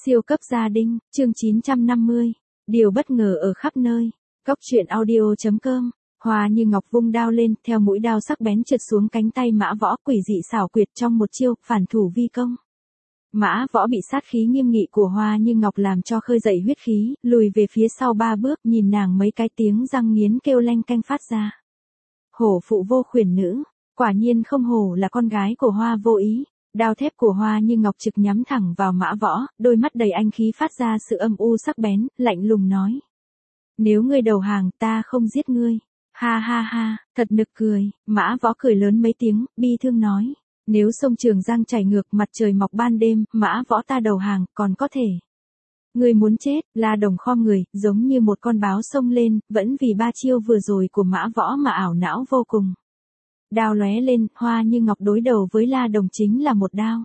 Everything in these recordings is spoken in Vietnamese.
Siêu cấp gia đình, chương 950. Điều bất ngờ ở khắp nơi. Góc truyện audio.com. Hoa Như Ngọc vung đao lên, theo mũi đao sắc bén trượt xuống cánh tay Mã Võ, quỷ dị xảo quyệt trong một chiêu, phản thủ vi công. Mã Võ bị sát khí nghiêm nghị của Hoa Như Ngọc làm cho khơi dậy huyết khí, lùi về phía sau 3 bước, nhìn nàng mấy cái tiếng răng nghiến kêu lanh canh phát ra. Hổ phụ vô khuyển nữ, quả nhiên không hổ là con gái của Hoa Vô Ý. Đao thép của Hoa Như Ngọc trực nhắm thẳng vào Mã Võ, đôi mắt đầy anh khí phát ra sự âm u sắc bén, lạnh lùng nói. Nếu ngươi đầu hàng, ta không giết ngươi. Ha ha ha, thật nực cười. Mã Võ cười lớn mấy tiếng, bi thương nói. Nếu sông Trường Giang chảy ngược, mặt trời mọc ban đêm, Mã Võ ta đầu hàng, còn có thể. Ngươi muốn chết, La Đồng khom người, giống như một con báo xông lên, vẫn vì 3 chiêu vừa rồi của Mã Võ mà ảo não vô cùng. Đao lóe lên, Hoa Như Ngọc đối đầu với La Đồng chính là một đao.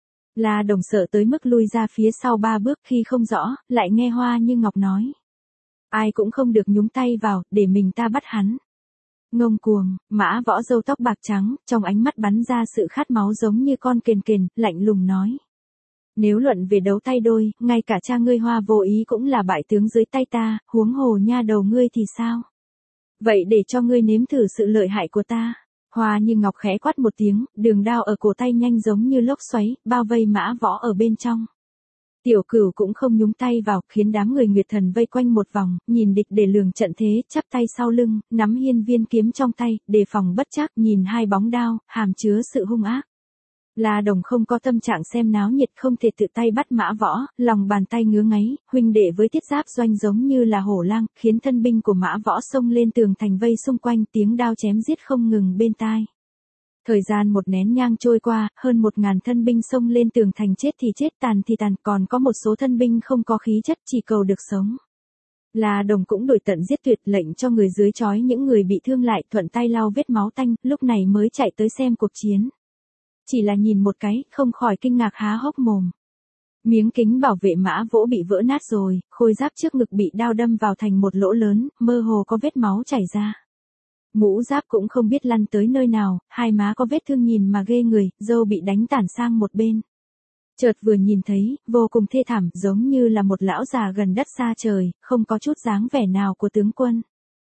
La Đồng sợ tới mức lui ra phía sau 3 bước, khi không rõ, lại nghe Hoa Như Ngọc nói. Ai cũng không được nhúng tay vào, để mình ta bắt hắn. Ngông cuồng, Mã Võ râu tóc bạc trắng, trong ánh mắt bắn ra sự khát máu giống như con kền kền, lạnh lùng nói. Nếu luận về đấu tay đôi, ngay cả cha ngươi Hoa Vô Ý cũng là bại tướng dưới tay ta, huống hồ nha đầu ngươi thì sao? Vậy để cho ngươi nếm thử sự lợi hại của ta. Hoa Như Ngọc khẽ quát một tiếng, đường đao ở cổ tay nhanh giống như lốc xoáy, bao vây Mã Võ ở bên trong. Tiểu Cửu cũng không nhúng tay vào, khiến đám người Nguyệt Thần vây quanh một vòng, nhìn địch để lường trận thế, chắp tay sau lưng, nắm hiên viên kiếm trong tay, đề phòng bất trắc, nhìn hai bóng đao, hàm chứa sự hung ác. La Đồng không có tâm trạng xem náo nhiệt, không thể tự tay bắt Mã Võ, lòng bàn tay ngứa ngáy, huynh đệ với Tiết Giáp Doanh giống như là hổ lang, khiến thân binh của Mã Võ xông lên tường thành vây xung quanh, tiếng đao chém giết không ngừng bên tai. Thời gian một nén nhang trôi qua, hơn 1000 thân binh xông lên tường thành, chết thì chết, tàn thì tàn, còn có một số thân binh không có khí chất, chỉ cầu được sống. La Đồng cũng đổi tận giết tuyệt, lệnh cho người dưới trói những người bị thương lại, thuận tay lau vết máu tanh, lúc này mới chạy tới xem cuộc chiến. Chỉ là nhìn một cái, không khỏi kinh ngạc há hốc mồm. Miếng kính bảo vệ Mã Võ bị vỡ nát rồi, khôi giáp trước ngực bị đao đâm vào thành một lỗ lớn, mơ hồ có vết máu chảy ra. Mũ giáp cũng không biết lăn tới nơi nào, hai má có vết thương nhìn mà ghê người, râu bị đánh tản sang một bên. Chợt vừa nhìn thấy, vô cùng thê thảm, giống như là một lão già gần đất xa trời, không có chút dáng vẻ nào của tướng quân.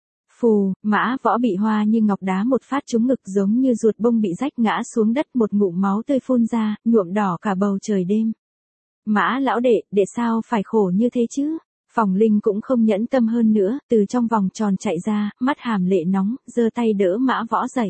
Phù, Mã Võ bị Hoa Như Ngọc đá một phát trúng ngực, giống như ruột bông bị rách, ngã xuống đất, một ngụm máu tươi phun ra, nhuộm đỏ cả bầu trời đêm. Mã lão đệ sao phải khổ như thế chứ? Phòng Linh cũng không nhẫn tâm hơn nữa, từ trong vòng tròn chạy ra, mắt hàm lệ nóng, giơ tay đỡ Mã Võ dậy.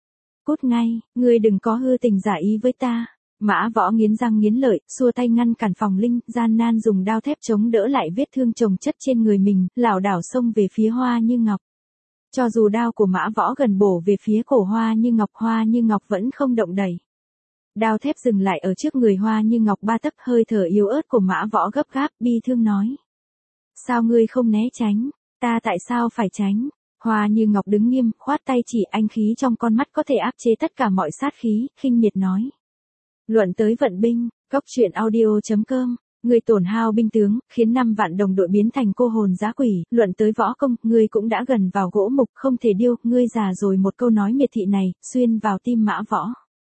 Cút ngay, ngươi đừng có hư tình giả ý với ta. Mã Võ nghiến răng nghiến lợi, xua tay ngăn cản Phòng Linh, gian nan dùng đao thép chống đỡ lại vết thương chồng chất trên người mình, lảo đảo xông về phía Hoa Như Ngọc. Cho dù đao của Mã Võ gần bổ về phía cổ Hoa Như Ngọc vẫn không động đậy. Đao thép dừng lại ở trước người Hoa Như Ngọc 3 tấc, hơi thở yếu ớt của Mã Võ gấp gáp, bi thương nói. Sao ngươi không né tránh, ta tại sao phải tránh? Hoa Như Ngọc đứng nghiêm, khoát tay chỉ, anh khí trong con mắt có thể áp chế tất cả mọi sát khí, khinh miệt nói. Luận tới vận binh, góc truyện audio.com. Ngươi tổn hao binh tướng, khiến 5 vạn đồng đội biến thành cô hồn dã quỷ, luận tới võ công, ngươi cũng đã gần vào gỗ mục, không thể điêu, ngươi già rồi. Một câu nói miệt thị này, xuyên vào tim Mã Võ.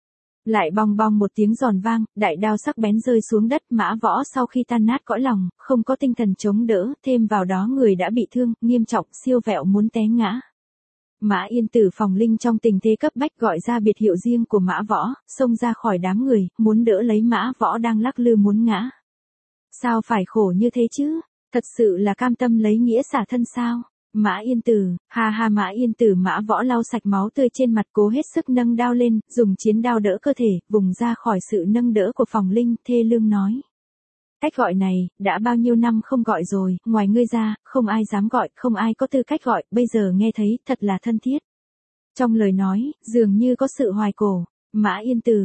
Lại bong bong một tiếng giòn vang, đại đao sắc bén rơi xuống đất, Mã Võ sau khi tan nát cõi lòng, không có tinh thần chống đỡ, thêm vào đó người đã bị thương, nghiêm trọng, siêu vẹo muốn té ngã. Mã Yên Tử Phòng Linh trong tình thế cấp bách gọi ra biệt hiệu riêng của Mã Võ, xông ra khỏi đám người, muốn đỡ lấy Mã Võ đang lắc lư muốn ngã. Sao phải khổ như thế chứ? Thật sự là cam tâm lấy nghĩa xả thân sao? Mã Yên Tử, ha ha. Mã Yên Tử Mã Võ lau sạch máu tươi trên mặt, cố hết sức nâng đao lên, dùng chiến đao đỡ cơ thể, vùng ra khỏi sự nâng đỡ của Phòng Linh, thê lương nói. Cách gọi này, đã bao nhiêu năm không gọi rồi, ngoài ngươi ra, không ai dám gọi, không ai có tư cách gọi, bây giờ nghe thấy, thật là thân thiết. Trong lời nói, dường như có sự hoài cổ. Mã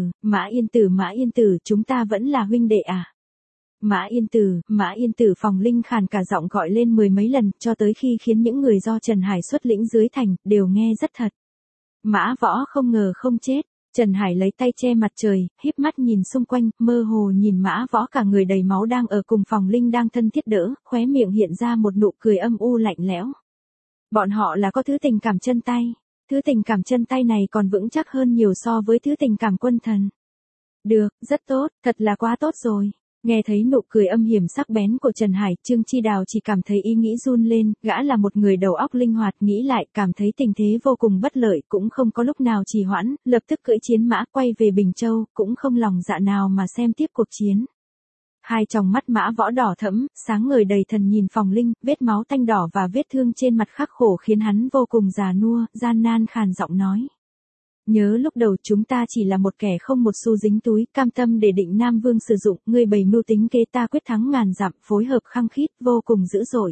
Yên Tử, chúng ta vẫn là huynh đệ à? Mã Yên Tử Phòng Linh khàn cả giọng gọi lên 10 mấy lần, cho tới khi khiến những người do Trần Hải xuất lĩnh dưới thành, đều nghe rất thật. Mã Võ không ngờ không chết. Trần Hải lấy tay che mặt trời, híp mắt nhìn xung quanh, mơ hồ nhìn Mã Võ cả người đầy máu đang ở cùng Phòng Linh đang thân thiết đỡ, khóe miệng hiện ra một nụ cười âm u lạnh lẽo. Bọn họ là có thứ tình cảm chân tay. Thứ tình cảm chân tay này còn vững chắc hơn nhiều so với thứ tình cảm quân thần. Được, rất tốt, thật là quá tốt rồi. Nghe thấy nụ cười âm hiểm sắc bén của Trần Hải, Trương Chi Đào chỉ cảm thấy ý nghĩ run lên, gã là một người đầu óc linh hoạt, nghĩ lại, cảm thấy tình thế vô cùng bất lợi, cũng không có lúc nào trì hoãn, lập tức cưỡi chiến mã quay về Bình Châu, cũng không lòng dạ nào mà xem tiếp cuộc chiến. Hai tròng mắt Mã Võ đỏ thẫm, sáng ngời đầy thần nhìn Phòng Linh, vết máu tanh đỏ và vết thương trên mặt khắc khổ khiến hắn vô cùng già nua, gian nan khàn giọng nói. Nhớ lúc đầu chúng ta chỉ là một kẻ không một xu dính túi, cam tâm để Định Nam Vương sử dụng, ngươi bày mưu tính kế, ta quyết thắng ngàn dặm, phối hợp khăng khít, vô cùng dữ dội.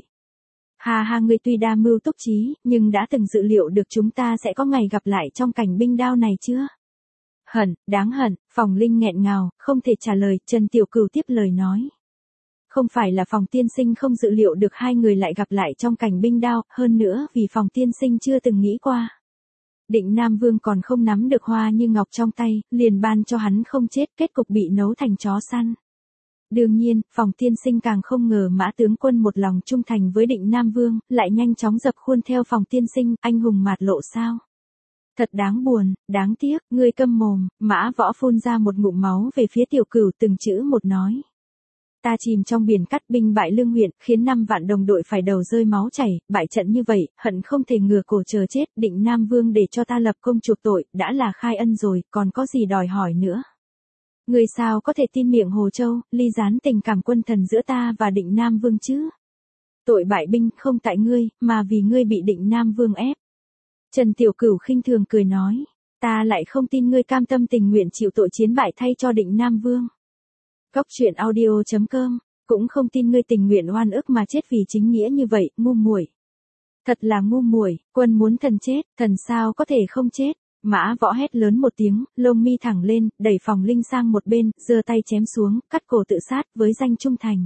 Hà hà, ngươi tuy đa mưu túc trí, nhưng đã từng dự liệu được chúng ta sẽ có ngày gặp lại trong cảnh binh đao này chưa? Hận, đáng hận, Phòng Linh nghẹn ngào, không thể trả lời, Trần Tiểu Cửu tiếp lời nói. Không phải là Phòng tiên sinh không dự liệu được hai người lại gặp lại trong cảnh binh đao, hơn nữa vì Phòng tiên sinh chưa từng nghĩ qua. Định Nam Vương còn không nắm được Hoa Như Ngọc trong tay, liền ban cho hắn không chết, kết cục bị nấu thành chó săn. Đương nhiên, Phòng tiên sinh càng không ngờ Mã tướng quân một lòng trung thành với Định Nam Vương, lại nhanh chóng dập khuôn theo Phòng tiên sinh, anh hùng mạt lộ sao. Thật đáng buồn, đáng tiếc, ngươi câm mồm, Mã Võ phun ra một ngụm máu về phía Tiểu Cửu, từng chữ một nói. Ta chìm trong biển cắt, binh bại Lương huyện, khiến 5 vạn đồng đội phải đầu rơi máu chảy, bại trận như vậy, hận không thể ngửa cổ chờ chết, Định Nam Vương để cho ta lập công chuộc tội, đã là khai ân rồi, còn có gì đòi hỏi nữa. Ngươi sao có thể tin miệng Hồ Châu, ly gián tình cảm quân thần giữa ta và Định Nam Vương chứ? Tội bại binh không tại ngươi, mà vì ngươi bị Định Nam Vương ép. Trần Tiểu Cửu khinh thường cười nói, ta lại không tin ngươi cam tâm tình nguyện chịu tội chiến bại thay cho Định Nam Vương. Góc truyện audio.com, cũng không tin ngươi tình nguyện oan ức mà chết vì chính nghĩa như vậy, ngu muội. Thật là ngu muội, quân muốn thần chết, thần sao có thể không chết. Mã Võ hét lớn một tiếng, lông mi thẳng lên, đẩy Phòng Linh sang một bên, giơ tay chém xuống, cắt cổ tự sát với danh trung thành.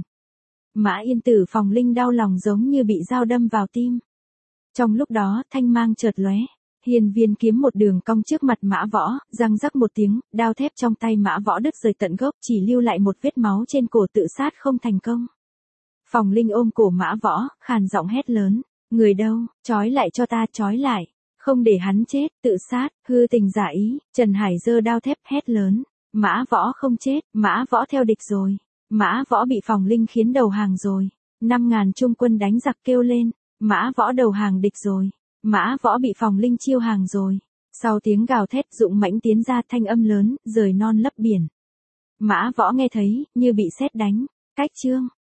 Mã Yên Tử Phòng Linh đau lòng giống như bị dao đâm vào tim. Trong lúc đó, thanh mang chợt lóe. Hiên viên kiếm một đường cong trước mặt Mã Võ, răng rắc một tiếng, đao thép trong tay Mã Võ đứt rời tận gốc, chỉ lưu lại một vết máu trên cổ, tự sát không thành công. Phòng Linh ôm cổ Mã Võ, khàn giọng hét lớn, người đâu, trói lại cho ta, trói lại, không để hắn chết, tự sát, hư tình giả ý. Trần Hải giơ đao thép hét lớn, Mã Võ không chết, Mã Võ theo địch rồi, Mã Võ bị Phòng Linh khiến đầu hàng rồi. 5.000 trung quân đánh giặc kêu lên, Mã Võ đầu hàng địch rồi. Mã Võ bị Phòng Linh chiêu hàng rồi. Sau tiếng gào thét, dũng mãnh tiến ra, thanh âm lớn, rời non lấp biển. Mã Võ nghe thấy, như bị sét đánh. Cách chương